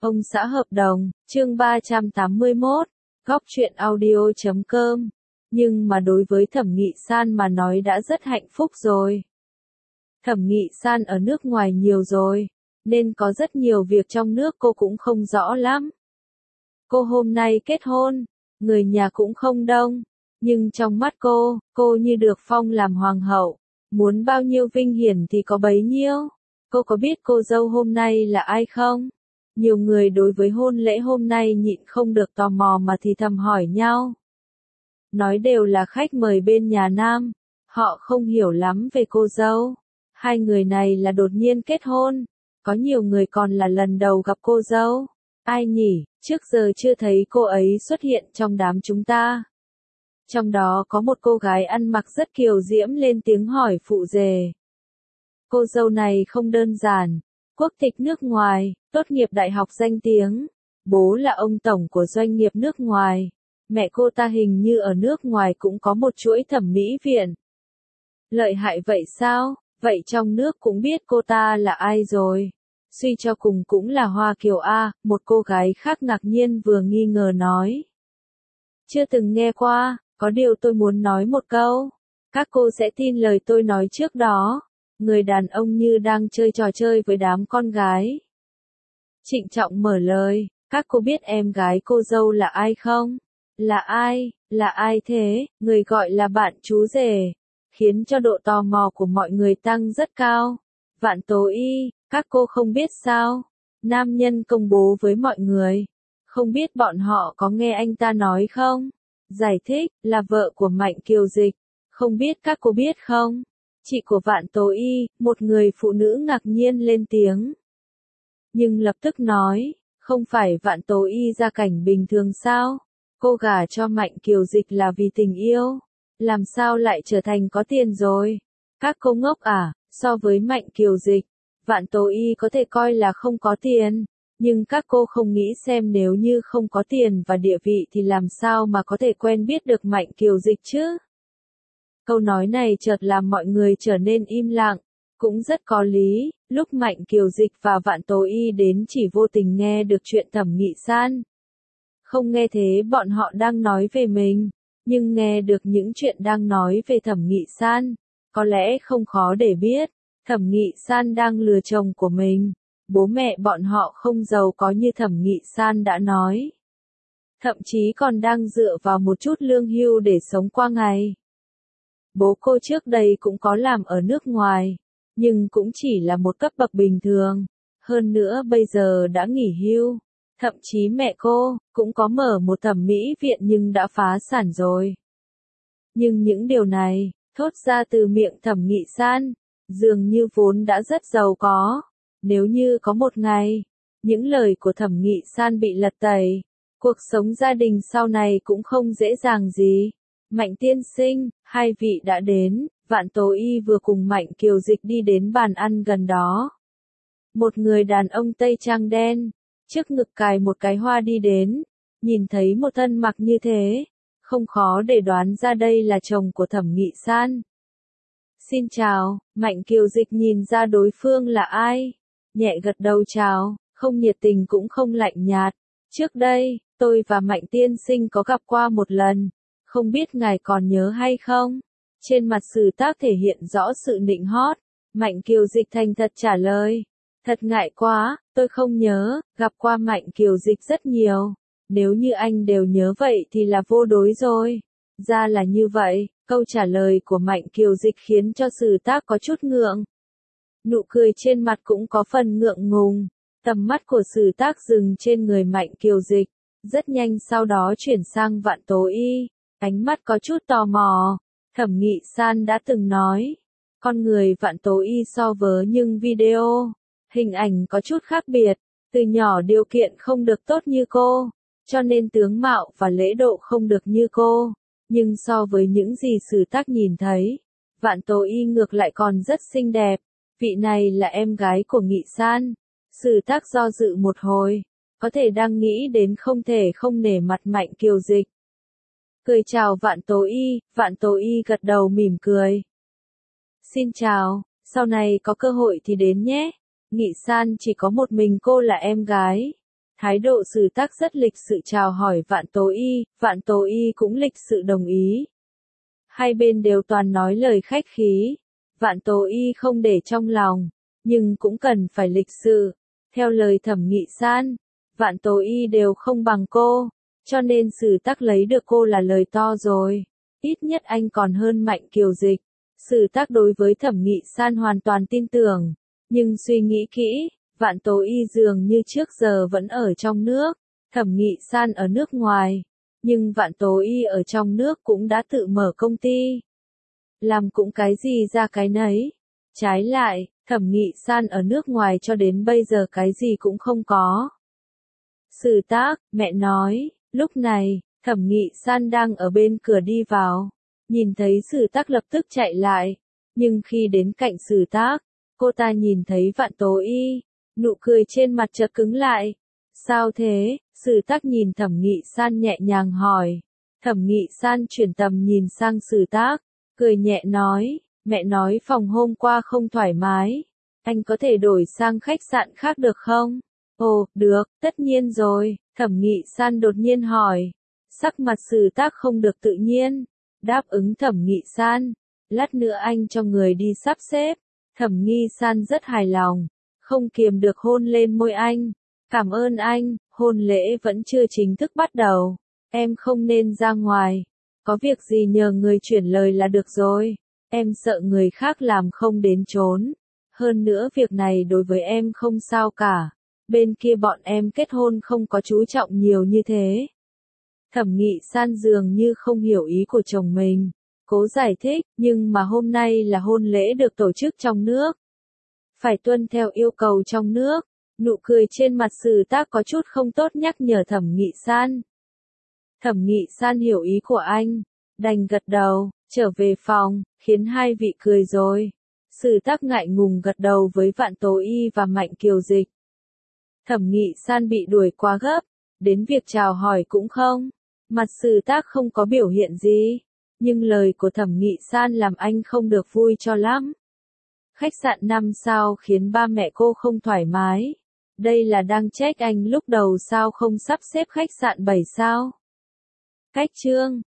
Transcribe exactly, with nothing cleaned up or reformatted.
Ông xã hợp đồng, chương ba trăm tám mươi mốt, góc truyện audio chấm com. Nhưng mà đối với Thẩm Nghị San mà nói đã rất hạnh phúc rồi. Thẩm Nghị San ở nước ngoài nhiều rồi, nên có rất nhiều việc trong nước cô cũng không rõ lắm. Cô hôm nay kết hôn, người nhà cũng không đông, nhưng trong mắt cô, cô như được phong làm hoàng hậu, muốn bao nhiêu vinh hiển thì có bấy nhiêu. Cô có biết cô dâu hôm nay là ai không? Nhiều người đối với hôn lễ hôm nay nhịn không được tò mò mà thì thầm hỏi nhau. Nói đều là khách mời bên nhà nam, họ không hiểu lắm về cô dâu. Hai người này là đột nhiên kết hôn, có nhiều người còn là lần đầu gặp cô dâu. Ai nhỉ, trước giờ chưa thấy cô ấy xuất hiện trong đám chúng ta. Trong đó có một cô gái ăn mặc rất kiều diễm lên tiếng hỏi phụ rể. Cô dâu này không đơn giản, quốc tịch nước ngoài, tốt nghiệp đại học danh tiếng, bố là ông tổng của doanh nghiệp nước ngoài, mẹ cô ta hình như ở nước ngoài cũng có một chuỗi thẩm mỹ viện. Lợi hại vậy sao? Vậy trong nước cũng biết cô ta là ai rồi. Suy cho cùng cũng là Hoa Kiều A, một cô gái khác ngạc nhiên vừa nghi ngờ nói. Chưa từng nghe qua, có điều tôi muốn nói một câu. Các cô sẽ tin lời tôi nói trước đó. Người đàn ông như đang chơi trò chơi với đám con gái. Trịnh trọng mở lời, các cô biết em gái cô dâu là ai không? Là ai? Là ai thế? Người gọi là bạn chú rể. Khiến cho độ tò mò của mọi người tăng rất cao. Vạn Tố Y, các cô không biết sao? Nam nhân công bố với mọi người. Không biết bọn họ có nghe anh ta nói không? Giải thích, là vợ của Mạnh Kiều Dịch. Không biết các cô biết không? Chị của Vạn Tố Y, một người phụ nữ ngạc nhiên lên tiếng. Nhưng lập tức nói, không phải Vạn Tố Y gia cảnh bình thường sao? Cô gả cho Mạnh Kiều Dịch là vì tình yêu. Làm sao lại trở thành có tiền rồi? Các cô ngốc à, so với Mạnh Kiều Dịch, Vạn Tố Y có thể coi là không có tiền. Nhưng các cô không nghĩ xem nếu như không có tiền và địa vị thì làm sao mà có thể quen biết được Mạnh Kiều Dịch chứ? Câu nói này chợt làm mọi người trở nên im lặng, cũng rất có lý, lúc Mạnh Kiều Dịch và Vạn Tố Y đến chỉ vô tình nghe được chuyện Thẩm Nghị San. Không nghe thế bọn họ đang nói về mình, nhưng nghe được những chuyện đang nói về Thẩm Nghị San, có lẽ không khó để biết, Thẩm Nghị San đang lừa chồng của mình, bố mẹ bọn họ không giàu có như Thẩm Nghị San đã nói. Thậm chí còn đang dựa vào một chút lương hưu để sống qua ngày. Bố cô trước đây cũng có làm ở nước ngoài, nhưng cũng chỉ là một cấp bậc bình thường, hơn nữa bây giờ đã nghỉ hưu. Thậm chí mẹ cô cũng có mở một thẩm mỹ viện nhưng đã phá sản rồi. Nhưng những điều này, thốt ra từ miệng Thẩm Nghị San, dường như vốn đã rất giàu có. Nếu như có một ngày, những lời của Thẩm Nghị San bị lật tẩy, cuộc sống gia đình sau này cũng không dễ dàng gì. Mạnh tiên sinh, hai vị đã đến, Vạn Tố Y vừa cùng Mạnh Kiều Dịch đi đến bàn ăn gần đó. Một người đàn ông tây trang đen, trước ngực cài một cái hoa đi đến, nhìn thấy một thân mặc như thế, không khó để đoán ra đây là chồng của Thẩm Nghị San. Xin chào, Mạnh Kiều Dịch nhìn ra đối phương là ai, nhẹ gật đầu chào, không nhiệt tình cũng không lạnh nhạt. Trước đây, tôi và Mạnh tiên sinh có gặp qua một lần. Không biết ngài còn nhớ hay không? Trên mặt Sử Tác thể hiện rõ sự nịnh hót. Mạnh Kiều Dịch thành thật trả lời. Thật ngại quá, tôi không nhớ, gặp qua Mạnh Kiều Dịch rất nhiều. Nếu như anh đều nhớ vậy thì là vô đối rồi. Ra là như vậy, câu trả lời của Mạnh Kiều Dịch khiến cho Sử Tác có chút ngượng. Nụ cười trên mặt cũng có phần ngượng ngùng. Tầm mắt của Sử Tác dừng trên người Mạnh Kiều Dịch. Rất nhanh sau đó chuyển sang Vạn Tố Y. Ánh mắt có chút tò mò, Thẩm Nghị San đã từng nói, con người Vạn Tố Y so với nhưng video, hình ảnh có chút khác biệt, từ nhỏ điều kiện không được tốt như cô, cho nên tướng mạo và lễ độ không được như cô, nhưng so với những gì Sử Tác nhìn thấy, Vạn Tố Y ngược lại còn rất xinh đẹp, vị này là em gái của Nghị San. Sử Tác do dự một hồi, có thể đang nghĩ đến không thể không nể mặt Mạnh Kiều Dịch. Cười chào Vạn Tố Y, Vạn Tố Y gật đầu mỉm cười. Xin chào, sau này có cơ hội thì đến nhé. Nghị San chỉ có một mình cô là em gái. Thái độ Sử Tác rất lịch sự chào hỏi Vạn Tố Y, Vạn Tố Y cũng lịch sự đồng ý. Hai bên đều toàn nói lời khách khí. Vạn Tố Y không để trong lòng, nhưng cũng cần phải lịch sự. Theo lời Thẩm Nghị San, Vạn Tố Y đều không bằng cô, cho nên Sử Tác lấy được cô là lời to rồi. Ít nhất anh còn hơn Mạnh Kiều Dịch. Sử Tác đối với Thẩm Nghị San hoàn toàn tin tưởng, nhưng suy nghĩ kỹ, Vạn Tố Y dường như trước giờ vẫn ở trong nước, Thẩm Nghị San ở nước ngoài, nhưng Vạn Tố Y ở trong nước cũng đã tự mở công ty. Làm cũng cái gì ra cái nấy. Trái lại, Thẩm Nghị San ở nước ngoài cho đến bây giờ cái gì cũng không có. Sử Tác, mẹ nói, lúc này, Thẩm Nghị San đang ở bên cửa đi vào, nhìn thấy Sử Tác lập tức chạy lại, nhưng khi đến cạnh Sử Tác, cô ta nhìn thấy Vạn Tố Y, nụ cười trên mặt chợt cứng lại. Sao thế? Sử Tác nhìn Thẩm Nghị San nhẹ nhàng hỏi. Thẩm Nghị San chuyển tầm nhìn sang Sử Tác, cười nhẹ nói, mẹ nói phòng hôm qua không thoải mái, anh có thể đổi sang khách sạn khác được không? Ồ, được, tất nhiên rồi, Thẩm Nghị San đột nhiên hỏi. Sắc mặt Sử Tác không được tự nhiên, đáp ứng Thẩm Nghị San, lát nữa anh cho người đi sắp xếp. Thẩm Nghị San rất hài lòng, không kiềm được hôn lên môi anh. Cảm ơn anh, hôn lễ vẫn chưa chính thức bắt đầu, em không nên ra ngoài, có việc gì nhờ người chuyển lời là được rồi, em sợ người khác làm không đến chốn, hơn nữa việc này đối với em không sao cả, bên kia bọn em kết hôn không có chú trọng nhiều như thế. Thẩm Nghị San dường như không hiểu ý của chồng mình, cố giải thích, nhưng mà hôm nay là hôn lễ được tổ chức trong nước, phải tuân theo yêu cầu trong nước. Nụ cười trên mặt Sử Tác có chút không tốt nhắc nhở Thẩm Nghị San. Thẩm Nghị San hiểu ý của anh, đành gật đầu, trở về phòng, khiến hai vị cười rồi. Sử Tác ngại ngùng gật đầu với Vạn Tố Y và Mạnh Kiều Dịch. Thẩm Nghị San bị đuổi quá gấp, đến việc chào hỏi cũng không. Mặt Sử Tác không có biểu hiện gì, nhưng lời của Thẩm Nghị San làm anh không được vui cho lắm. Khách sạn năm sao khiến ba mẹ cô không thoải mái. Đây là đang trách anh lúc đầu sao không sắp xếp khách sạn bảy sao. Cách chương